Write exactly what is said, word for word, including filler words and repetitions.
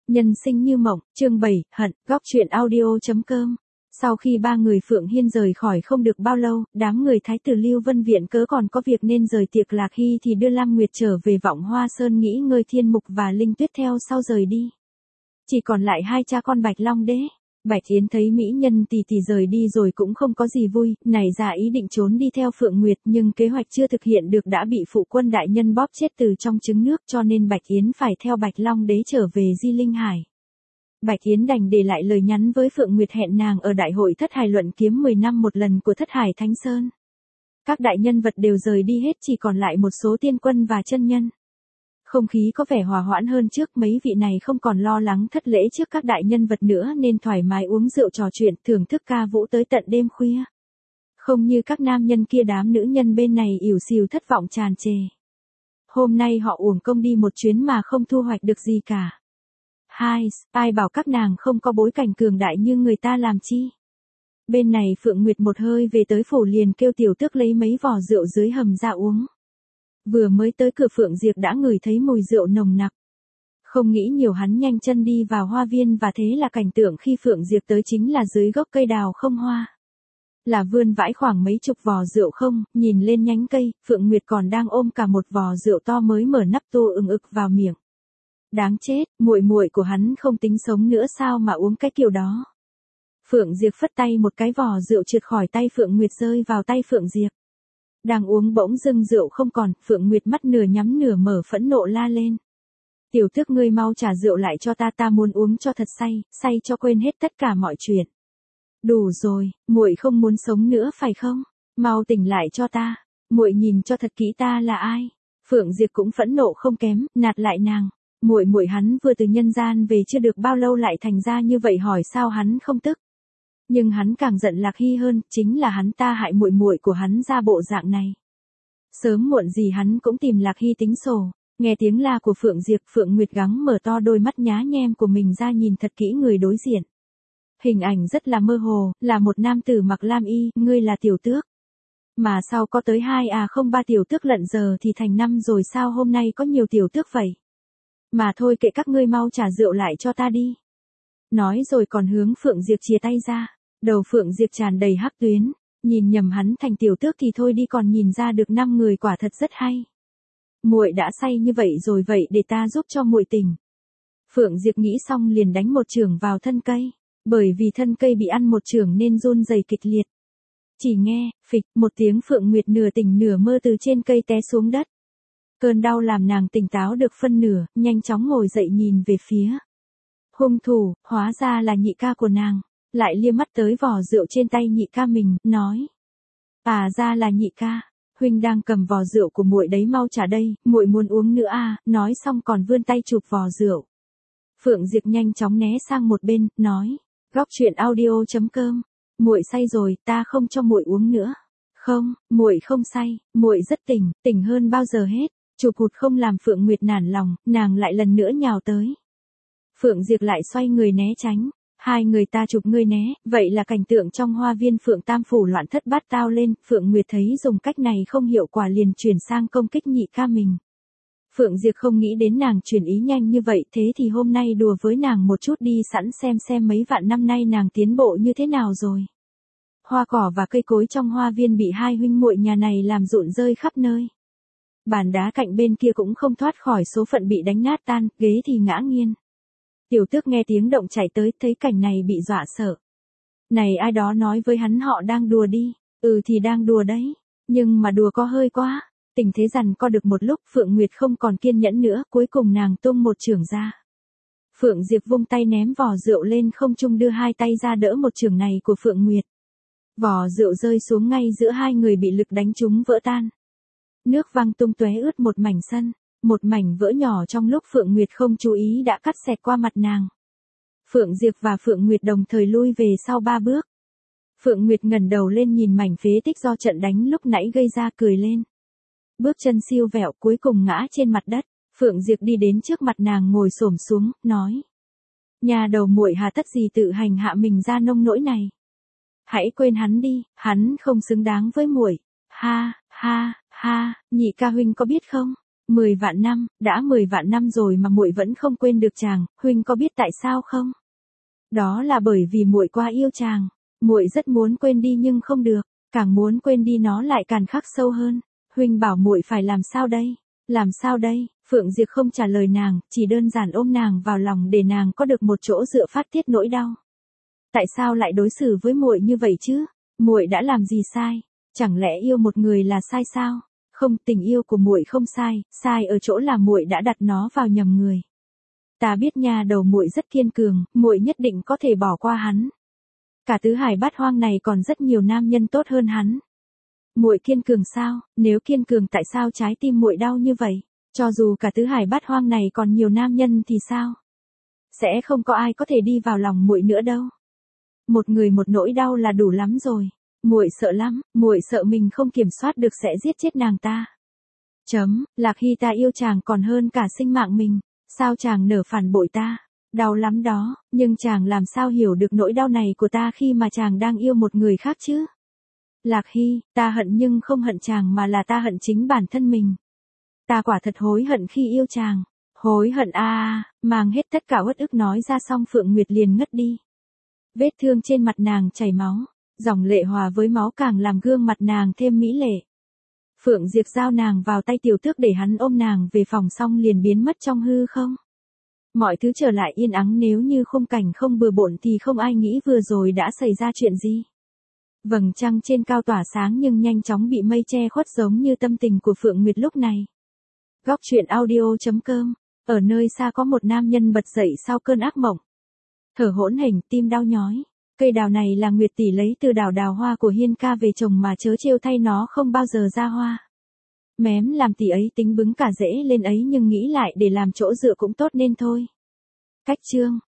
Nhân sinh như mộng, chương bảy, hận, góc truyện audio.com. Sau khi ba người Phượng Hiên rời khỏi không được bao lâu, đám người Thái tử Lưu Vân Viện cớ còn có việc nên rời tiệc Lạc Hy thì đưa Lam Nguyệt trở về Vọng Hoa Sơn nghỉ ngơi. Thiên Mục và Linh Tuyết theo sau rời đi. Chỉ còn lại hai cha con Bạch Long Đế. Bạch Yến thấy mỹ nhân tỷ tỷ rời đi rồi cũng không có gì vui, nảy ra ý định trốn đi theo Phượng Nguyệt, nhưng kế hoạch chưa thực hiện được đã bị phụ quân đại nhân bóp chết từ trong trứng nước, cho nên Bạch Yến phải theo Bạch Long Đế trở về Di Linh Hải. Bạch Yến đành để lại lời nhắn với Phượng Nguyệt hẹn nàng ở đại hội Thất Hải luận kiếm mười năm một lần của Thất Hải Thánh Sơn. Các đại nhân vật đều rời đi hết, chỉ còn lại một số tiên quân và chân nhân. Không khí có vẻ hòa hoãn hơn trước, mấy vị này không còn lo lắng thất lễ trước các đại nhân vật nữa nên thoải mái uống rượu trò chuyện, thưởng thức ca vũ tới tận đêm khuya. Không như các nam nhân kia, đám nữ nhân bên này ỉu xìu thất vọng tràn trề. Hôm nay họ uổng công đi một chuyến mà không thu hoạch được gì cả. Hai, ai bảo các nàng không có bối cảnh cường đại như người ta làm chi. Bên này Phượng Nguyệt một hơi về tới phủ liền kêu tiểu tước lấy mấy vò rượu dưới hầm ra uống. Vừa mới tới cửa Phượng Diệp đã ngửi thấy mùi rượu nồng nặc. Không nghĩ nhiều, hắn nhanh chân đi vào hoa viên và thế là cảnh tượng khi Phượng Diệp tới chính là dưới gốc cây đào không hoa. Là vươn vãi khoảng mấy chục vò rượu không, nhìn lên nhánh cây, Phượng Nguyệt còn đang ôm cả một vò rượu to mới mở nắp tô ừng ực vào miệng. Đáng chết, muội muội của hắn không tính sống nữa sao mà uống cái kiểu đó. Phượng Diệp phất tay, một cái vò rượu trượt khỏi tay Phượng Nguyệt rơi vào tay Phượng Diệp. Đang uống bỗng dưng rượu không còn, Phượng Nguyệt mắt nửa nhắm nửa mở phẫn nộ la lên. Tiểu tước, ngươi mau trả rượu lại cho ta, ta muốn uống cho thật say, say cho quên hết tất cả mọi chuyện. Đủ rồi, muội không muốn sống nữa phải không? Mau tỉnh lại cho ta, muội nhìn cho thật kỹ ta là ai. Phượng Diệp cũng phẫn nộ không kém, nạt lại nàng. Muội muội hắn vừa từ nhân gian về chưa được bao lâu lại thành ra như vậy, hỏi sao hắn không tức. Nhưng hắn càng giận Lạc Hy hơn, chính là hắn ta hại muội muội của hắn ra bộ dạng này. Sớm muộn gì hắn cũng tìm Lạc Hy tính sổ. Nghe tiếng la của Phượng Diệp, Phượng Nguyệt gắng mở to đôi mắt nhá nhem của mình ra nhìn thật kỹ người đối diện. Hình ảnh rất là mơ hồ, là một nam tử mặc lam y, ngươi là tiểu tước. Mà sao có tới hai à không ba tiểu tước lận, giờ thì thành năm rồi, sao hôm nay có nhiều tiểu tước vậy? Mà thôi kệ các ngươi, mau trả rượu lại cho ta đi. Nói rồi còn hướng Phượng Diệp chìa tay ra. Đầu Phượng Diệp tràn đầy hắc tuyến, nhìn nhầm hắn thành tiểu tước thì thôi đi, còn nhìn ra được năm người quả thật rất hay. Muội đã say như vậy rồi, vậy để ta giúp cho muội tỉnh. Phượng Diệp nghĩ xong liền đánh một chưởng vào thân cây, bởi vì thân cây bị ăn một chưởng nên run rẩy kịch liệt. Chỉ nghe, phịch, một tiếng, Phượng Nguyệt nửa tỉnh nửa mơ từ trên cây té xuống đất. Cơn đau làm nàng tỉnh táo được phân nửa, nhanh chóng ngồi dậy nhìn về phía hung thủ, hóa ra là nhị ca của nàng. Lại liếc mắt tới vò rượu trên tay nhị ca mình, nói: À ra là nhị ca, huynh đang cầm vò rượu của muội đấy, mau trả đây, muội muốn uống nữa à. Nói xong còn vươn tay chụp vò rượu. Phượng Diệp nhanh chóng né sang một bên, nói: Góc truyện audio.com, muội say rồi, ta không cho muội uống nữa. Không, muội không say, muội rất tỉnh, tỉnh hơn bao giờ hết. Chụp hụt không làm Phượng Nguyệt nản lòng, nàng lại lần nữa nhào tới. Phượng Diệp lại xoay người né tránh. Hai người ta chụp ngươi né, vậy là cảnh tượng trong hoa viên Phượng Tam Phủ loạn thất bát tao lên. Phượng Nguyệt thấy dùng cách này không hiệu quả liền chuyển sang công kích nhị ca mình. Phượng Diệp không nghĩ đến nàng chuyển ý nhanh như vậy, thế thì hôm nay đùa với nàng một chút đi, sẵn xem xem mấy vạn năm nay nàng tiến bộ như thế nào rồi. Hoa cỏ và cây cối trong hoa viên bị hai huynh muội nhà này làm rụng rơi khắp nơi. Bàn đá cạnh bên kia cũng không thoát khỏi số phận bị đánh nát tan, ghế thì ngã nghiêng. Tiểu tước nghe tiếng động chạy tới, thấy cảnh này bị dọa sợ. Này, ai đó nói với hắn họ đang đùa đi. Ừ thì đang đùa đấy, nhưng mà đùa có hơi quá. Tình thế giằng co được một lúc, Phượng Nguyệt không còn kiên nhẫn nữa, cuối cùng nàng tung một chưởng ra. Phượng Diệp vung tay ném vò rượu lên không trung, đưa hai tay ra đỡ một chưởng này của Phượng Nguyệt. Vò rượu rơi xuống ngay giữa hai người, bị lực đánh trúng vỡ tan. Nước văng tung tóe ướt một mảnh sân. Một mảnh vỡ nhỏ trong lúc Phượng Nguyệt không chú ý đã cắt xẹt qua mặt nàng. Phượng Diệp và Phượng Nguyệt đồng thời lui về sau ba bước. Phượng Nguyệt ngẩng đầu lên nhìn mảnh phế tích do trận đánh lúc nãy gây ra, cười lên. Bước chân siêu vẹo cuối cùng ngã trên mặt đất. Phượng Diệp đi đến trước mặt nàng ngồi xổm xuống, nói: Nhà đầu muội hà tất gì tự hành hạ mình ra nông nỗi này. Hãy quên hắn đi, hắn không xứng đáng với muội. Ha, ha, ha, nhị ca huynh có biết không? Mười vạn năm, đã mười vạn năm rồi mà muội vẫn không quên được chàng, huynh có biết tại sao không? Đó là bởi vì muội quá yêu chàng. Muội rất muốn quên đi nhưng không được, càng muốn quên đi nó lại càng khắc sâu hơn. Huynh bảo muội phải làm sao đây? Làm sao đây? Phượng Diệp không trả lời nàng, chỉ đơn giản ôm nàng vào lòng để nàng có được một chỗ dựa phát tiết nỗi đau. Tại sao lại đối xử với muội như vậy chứ? Muội đã làm gì sai? Chẳng lẽ yêu một người là sai sao? Không, tình yêu của muội không sai, sai ở chỗ là muội đã đặt nó vào nhầm người. Ta biết nha, đầu muội rất kiên cường, muội nhất định có thể bỏ qua hắn. Cả tứ hải bát hoang này còn rất nhiều nam nhân tốt hơn hắn. Muội kiên cường sao? Nếu kiên cường tại sao trái tim muội đau như vậy? Cho dù cả tứ hải bát hoang này còn nhiều nam nhân thì sao? Sẽ không có ai có thể đi vào lòng muội nữa đâu. Một người một nỗi đau là đủ lắm rồi. Muội sợ lắm, muội sợ mình không kiểm soát được sẽ giết chết nàng ta. Chấm, Lạc Hy ta yêu chàng còn hơn cả sinh mạng mình. Sao chàng nỡ phản bội ta? Đau lắm đó, nhưng chàng làm sao hiểu được nỗi đau này của ta khi mà chàng đang yêu một người khác chứ? Lạc Hy, ta hận nhưng không hận chàng mà là ta hận chính bản thân mình. Ta quả thật hối hận khi yêu chàng. Hối hận a à, mang hết tất cả uất ức nói ra xong Phượng Nguyệt liền ngất đi. Vết thương trên mặt nàng chảy máu, dòng lệ hòa với máu càng làm gương mặt nàng thêm mỹ lệ. Phượng Diệp giao nàng vào tay Tiểu Tước để hắn ôm nàng về phòng xong liền biến mất trong hư không. Mọi thứ trở lại yên ắng, nếu như khung cảnh không bừa bộn thì không ai nghĩ vừa rồi đã xảy ra chuyện gì. Vầng trăng trên cao tỏa sáng nhưng nhanh chóng bị mây che khuất giống như tâm tình của Phượng Nguyệt lúc này. Góc truyện audio chấm com. Ở nơi xa có một nam nhân bật dậy sau cơn ác mộng. Thở hỗn hển, tim đau nhói. Cây đào này là Nguyệt tỷ lấy từ đào đào hoa của Hiên ca về trồng mà chớ trêu thay nó không bao giờ ra hoa. Mém làm tỷ ấy tính bứng cả rễ lên ấy nhưng nghĩ lại để làm chỗ dựa cũng tốt nên thôi. Cách chương